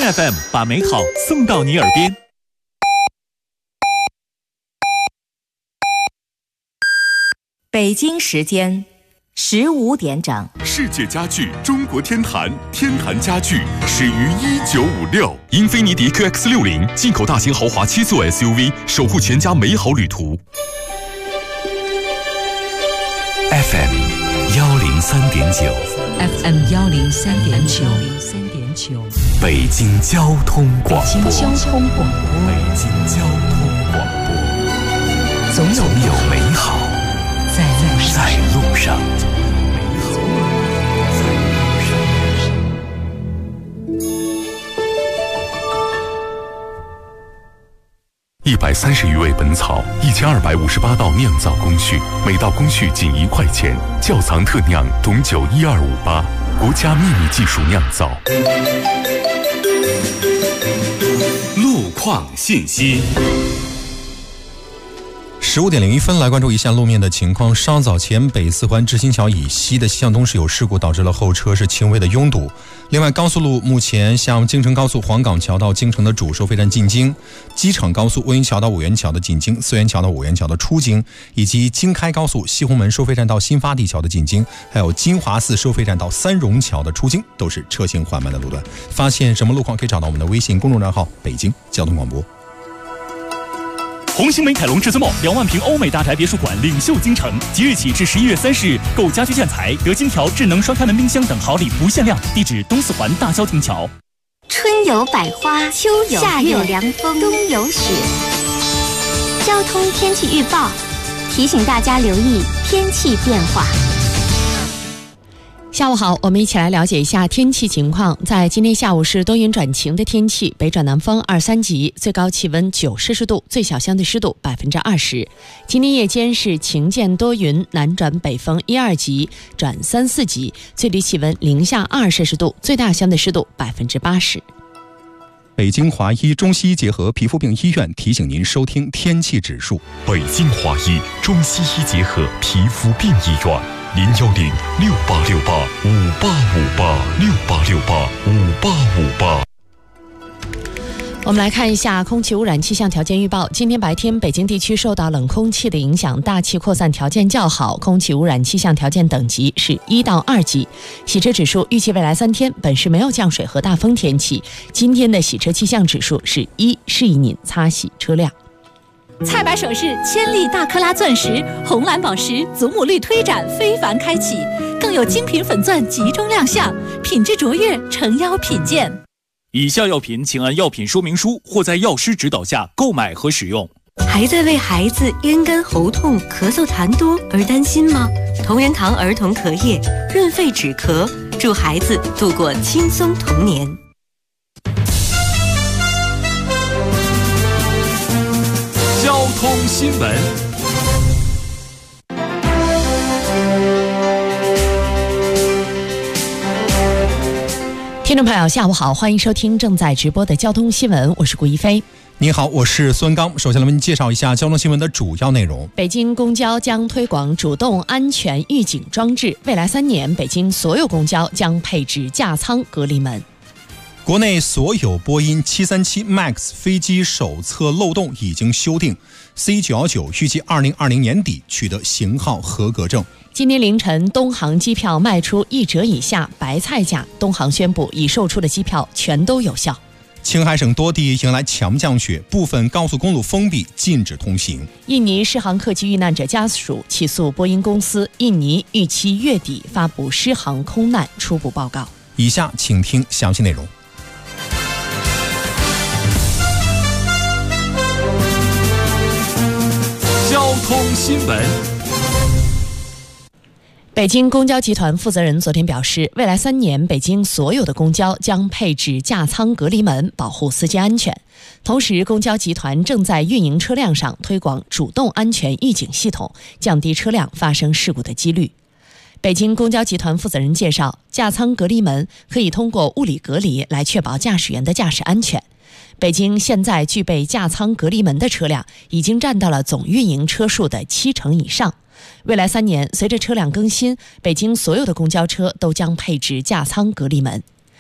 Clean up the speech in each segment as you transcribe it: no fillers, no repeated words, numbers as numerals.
FM 把美好送到你耳边。 北京时间15点整。 世界家具中国天坛，天坛家具始于1956。 英菲尼迪 QX60 进口大型豪华7座 SUV， 守护全家美好旅途。 FM 103.9 FM 103.9 北京交通广播。 北京交通广播。 北京交通广播。 总有美好在路上。 130余味本草，1258道酿造工序，每道工序仅1块钱。窖藏特酿董酒12588，国家秘密技术酿造。路况信息。 15点01分，来关注一下路面的情况。稍早前，北四环知青桥以西的西向东是有事故，导致了后车是轻微的拥堵。另外，高速路目前像京承高速黄岗桥到京承的主收费站进京，机场高速魏云桥到五元桥的进京，四元桥到五元桥的出京，以及京开高速西红门收费站到新发地桥的进京，还有金华寺收费站到三荣桥的出京，都是车行缓慢的路段。发现什么路况，可以找到我们的微信公众账号“北京交通广播”。 红星美凯龙至尊梦2万平欧美大宅别墅馆领袖京城，即日起至11月30日，购家居建材得金条、智能双开门冰箱等好礼不限量。地址：东四环大萧亭桥。 春有百花，秋有夏有凉风，冬有雪。交通天气预报提醒大家留意天气变化。 下午好，我们一起来了解一下天气情况。在今天下午是多云转晴的天气，北转南风2、3级，最高气温9摄氏度，最小相对湿度20%。今天夜间是晴间多云，南转北风1、2级转3、4级，最低气温零下2摄氏度，最大相对湿度80%。 北京华医中西医结合皮肤病医院提醒您收听天气指数。 北京华医中西医结合皮肤病医院，0106868585858，68685858。 我们来看一下空气污染气象条件预报。今天白天，北京地区受到冷空气的影响，大气扩散条件较好，空气污染气象条件等级是1到2级。洗车指数预计未来3天本市没有降水和大风天气。今天的洗车气象指数是1，适宜您擦洗车辆。 菜百首饰千粒大克拉钻石、红蓝宝石、祖母绿推展非凡开启，更有精品粉钻集中亮相，品质卓越，诚邀品鉴。 以下药品请按药品说明书或在药师指导下购买和使用。 还在为孩子咽干喉痛、咳嗽痰多而担心吗？同仁堂儿童咳液润肺止咳，助孩子度过轻松童年。 交通新闻。 听众朋友，下午好，欢迎收听正在直播的交通新闻，我是顾一飞。 你好，我是孙刚。首先来为您介绍一下交通新闻的主要内容。 北京公交将推广主动安全预警装置，未来3年，北京所有公交将配置架舱隔离门。 国内所有波音737 MAX 飞机手册漏洞已经修订 ，C919预计2020年底取得型号合格证。 今天凌晨，东航机票卖出1折以下白菜价，东航宣布已售出的机票全都有效。 青海省多地迎来强降雪，部分高速公路封闭，禁止通行。 印尼失航客机遇难者家属起诉波音公司，印尼预期月底发布失航空难初步报告。 以下请听详细内容。 交通新闻。 北京公交集团负责人昨天表示，未来3年，北京所有的公交将配置架舱隔离门，保护司机安全。同时，公交集团正在运营车辆上推广主动安全预警系统，降低车辆发生事故的几率。北京公交集团负责人介绍，架舱隔离门可以通过物理隔离来确保驾驶员的驾驶安全。 北京现在具备架舱隔离门的车辆已经占到了总运营车数的70%以上。未来3年，随着车辆更新，北京所有的公交车都将配置架舱隔离门。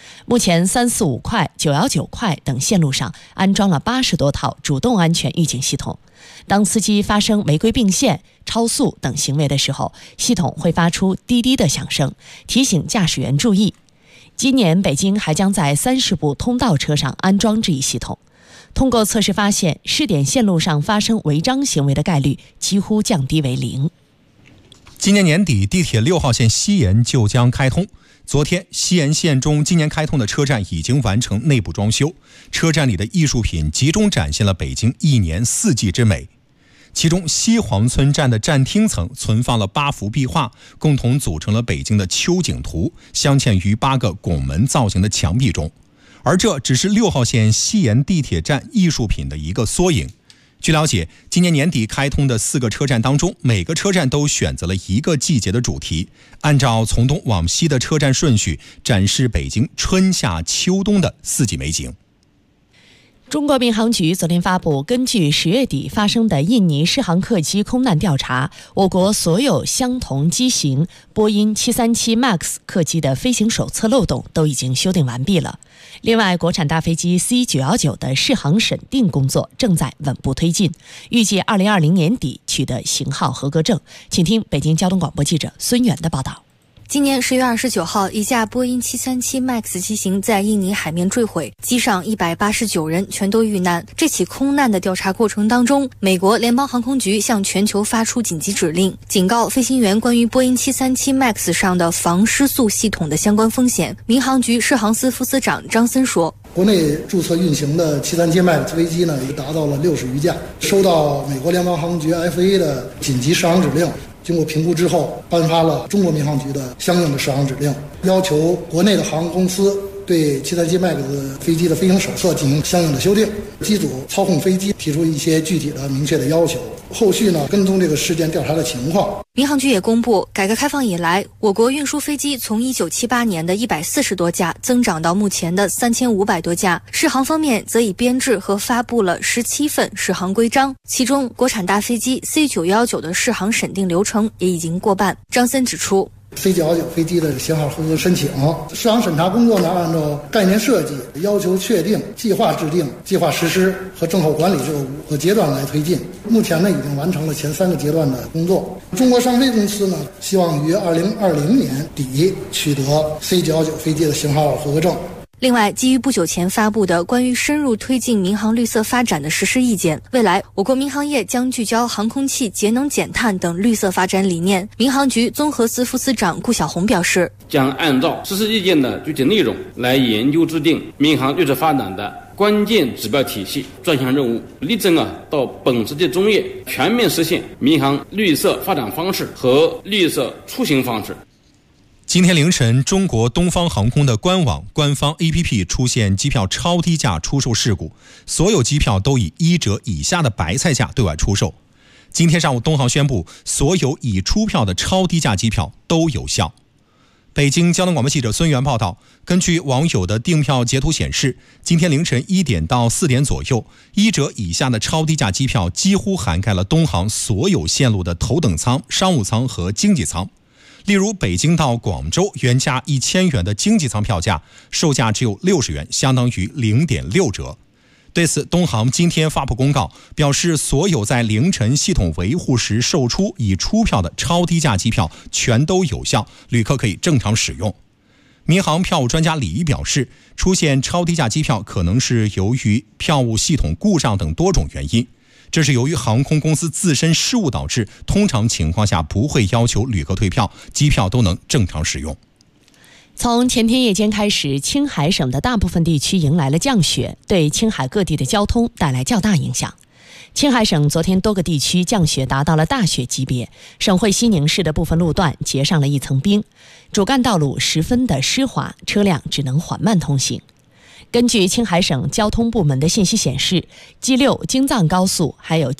目前345快、919快等线路上安装了80多套主动安全预警系统。当司机发生违规并线、超速等行为的时候，系统会发出滴滴的响声，提醒驾驶员注意。今年北京还将在30部通道车上安装这一系统。通过测试发现，试点线路上发生违章行为的概率几乎降低为0。 今年年底，地铁6号线西延就将开通。昨天，西延线中今年开通的车站已经完成内部装修，车站里的艺术品集中展现了北京一年4季之美。其中，西黄村站的站厅层存放了8幅壁画，共同组成了北京的秋景图，镶嵌于8个拱门造型的墙壁中。而这只是6号线西延地铁站艺术品的一个缩影。据了解，今年年底开通的4个车站当中，每个车站都选择了一个季节的主题，按照从东往西的车站顺序，展示北京春夏秋冬的4季美景。 中国民航局昨天发布，根据10月底发生的印尼适航客机空难调查，我国所有相同机型波音737 MAX 客机的飞行手册漏洞都已经修订完毕了。另外，国产大飞机 C919 的适航审定工作正在稳步推进，预计2020年底取得型号合格证。请听北京交通广播记者孙远的报道。 今年10月29号，一架波音737 MAX 机型在印尼海面坠毁，机上189人全都遇难。这起空难的调查过程当中，美国联邦航空局向全球发出紧急指令，警告飞行员关于波音737 MAX 上的防失速系统的相关风险。民航局适航司副司长张森说， 国内注册运行的737 MAX 飞机呢，已达到了60余架，收到美国联邦航空局 FAA 的紧急适航指令。经过评估之后，颁发了中国民航局的相应的适航指令，要求国内的航空公司对737 MAX 飞机的飞行手册进行相应的修订，机组操控飞机提出一些具体的明确的要求。后续呢，跟踪这个事件调查的情况。 民航局也公布，改革开放以来，我国运输飞机从1978年的140多架增长到目前的3500多架。适航方面则已编制和发布了17份适航规章，其中国产大飞机 C919 的适航审定流程也已经过半。张森指出， C919 飞机的型号合格申请适航审查工作呢，按照概念设计、要求确定、计划制定、计划实施和症候管理这个5个阶段来推进。目前呢，已经完成了前3个阶段的工作。中国商飞公司呢，希望于2020年底取得 C919 飞机的型号合格证。 另外，基于不久前发布的关于深入推进民航绿色发展的实施意见，未来我国民航业将聚焦航空器节能减碳等绿色发展理念。民航局综合司副司长顾晓红表示， 将按照实施意见的具体内容来研究制定民航绿色发展的关键指标体系、专项任务，力争到本世纪中叶全面实现民航绿色发展方式和绿色出行方式。 今天凌晨，中国东方航空的官网、官方 APP 出现机票超低价出售事故，所有机票都以1折以下的白菜价对外出售。今天上午，东航宣布，所有已出票的超低价机票都有效。北京交通广播记者孙源报道，根据网友的订票截图显示，今天凌晨1点到4点左右，1折以下的超低价机票几乎涵盖了东航所有线路的头等舱、商务舱和经济舱。例如，北京到广州原价1000元的经济舱票价，售价只有60元，相当于0.6折。对此，东航今天发布公告，表示所有在凌晨系统维护时售出已出票的超低价机票全都有效，旅客可以正常使用。民航票务专家李毅表示，出现超低价机票可能是由于票务系统故障等多种原因。这是由于航空公司自身失误导致，通常情况下不会要求旅客退票，机票都能正常使用。 从前天夜间开始，青海省的大部分地区迎来了降雪，对青海各地的交通带来较大影响。青海省昨天多个地区降雪达到了大雪级别，省会西宁市的部分路段结上了一层冰，主干道路十分的湿滑，车辆只能缓慢通行。根据青海省交通部门的信息显示，G6 京藏高速还有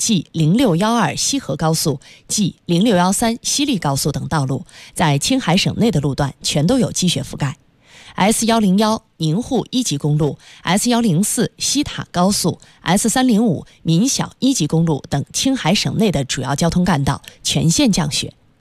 G0612 西河高速、G0613 西丽高速等道路在青海省内的路段全都有积雪覆盖。S101 宁沪一级公路、S104 西塔高速、S305 民小一级公路等青海省内的主要交通干道全线降雪。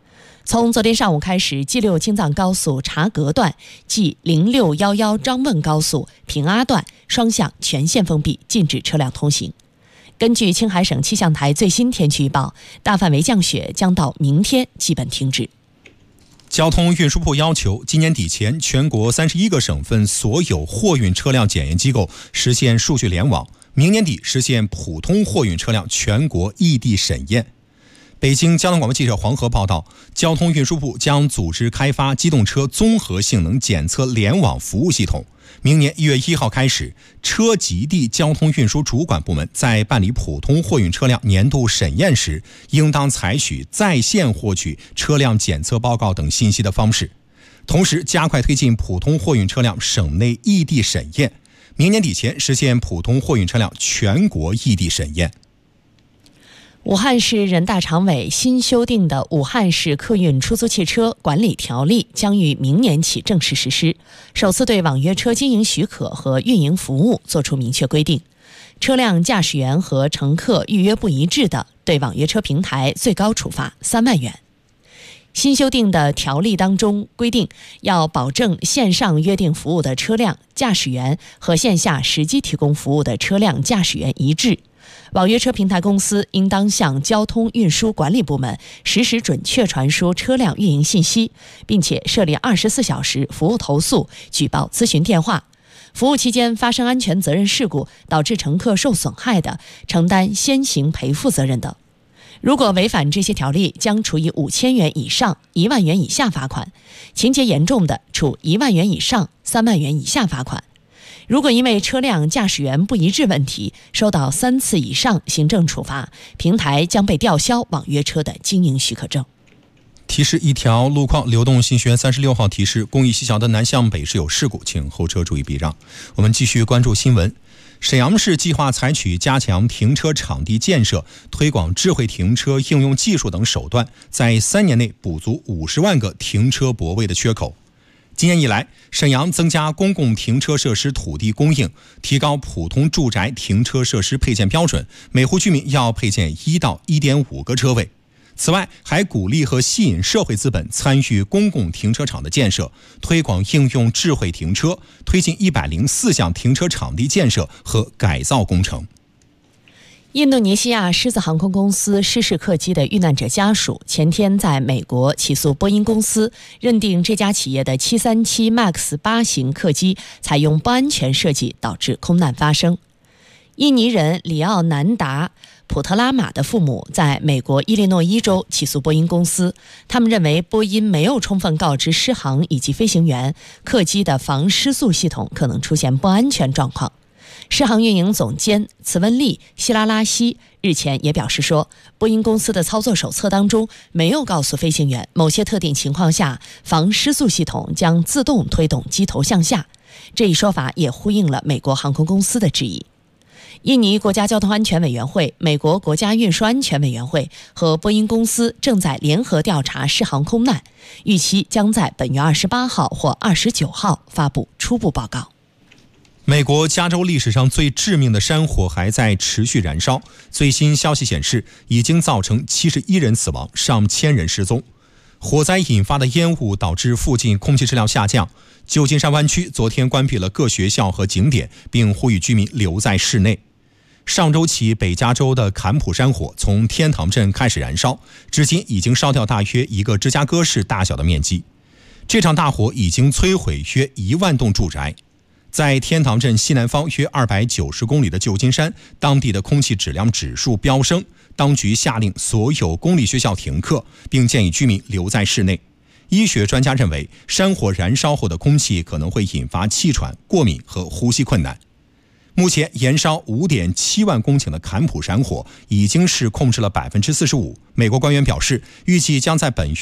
从昨天上午开始，G6京藏高速察格段、G0611张汶高速平阿段双向全线封闭，禁止车辆通行。根据青海省气象台最新天气预报，大范围降雪将到明天基本停止。 交通运输部要求，今年底前全国31个省份所有货运车辆检验机构实现数据联网，明年底实现普通货运车辆全国异地审验。北京交通广播记者黄河报道，交通运输部将组织开发机动车综合性能检测联网服务系统。明年1月1号开始，车籍地交通运输主管部门在办理普通货运车辆年度审验时，应当采取在线获取车辆检测报告等信息的方式，同时加快推进普通货运车辆省内异地审验，明年底前实现普通货运车辆全国异地审验。 武汉市人大常委新修订的《武汉市客运出租汽车管理条例》将于明年起正式实施，首次对网约车经营许可和运营服务作出明确规定。车辆驾驶员和乘客预约不一致的，对网约车平台最高处罚3万元。新修订的条例当中规定，要保证线上约定服务的车辆驾驶员和线下实际提供服务的车辆驾驶员一致。网约车平台公司应当向交通运输管理部门实时准确传输车辆运营信息，并且设立24小时服务投诉、举报咨询电话。服务期间发生安全责任事故导致乘客受损害的，承担先行赔付责任等。如果违反这些条例，将处以5000元以上1万元以下罚款，情节严重的，处1万元以上3万元以下罚款。如果因为车辆驾驶员不一致问题收到3次以上行政处罚，平台将被吊销网约车的经营许可证。 提示一条路况：流动新学36号提示，公益西桥的南向北是有事故，请后车注意避让。我们继续关注新闻。沈阳市计划采取加强停车场地建设、推广智慧停车应用技术等手段，在3年内补足50万个停车泊位的缺口。今年以来，沈阳增加公共停车设施土地供应，提高普通住宅停车设施配建标准，每户居民要配建1到1.5个车位。此外，还鼓励和吸引社会资本参与公共停车场的建设，推广应用智慧停车，推进104项停车场地建设和改造工程。 印度尼西亚狮子航空公司失事客机的遇难者家属前天在美国起诉波音公司，认定这家企业的737 MAX 8型客机采用不安全设计导致空难发生。印尼人里奥南达·普特拉马的父母在美国伊利诺伊州起诉波音公司，他们认为波音没有充分告知狮航以及飞行员，客机的防失速系统可能出现不安全状况。狮航运营总监茨文利·希拉拉西日前也表示说，波音公司的操作手册当中没有告诉飞行员，某些特定情况下防失速系统将自动推动机头向下。这一说法也呼应了美国航空公司的质疑。印尼国家交通安全委员会、美国国家运输安全委员会和波音公司正在联合调查狮航空难，预期将在本月28号或29号发布初步报告。 美国加州历史上最致命的山火还在持续燃烧，最新消息显示，已经造成71人死亡，上千人失踪。火灾引发的烟雾导致附近空气质量下降。旧金山湾区昨天关闭了各学校和景点，并呼吁居民留在室内。上周起，北加州的坎普山火从天堂镇开始燃烧，至今已经烧掉大约一个芝加哥市大小的面积。这场大火已经摧毁约1万栋住宅。在天堂镇西南方约290公里的旧金山，当地的空气质量指数飙升，当局下令所有公立学校停课，并建议居民留在室内。医学专家认为，山火燃烧后的空气可能会引发气喘、过敏和呼吸困难。目前，燃烧5.7万公顷的坎普山火已经是控制了45%。美国官员表示，预计将在本月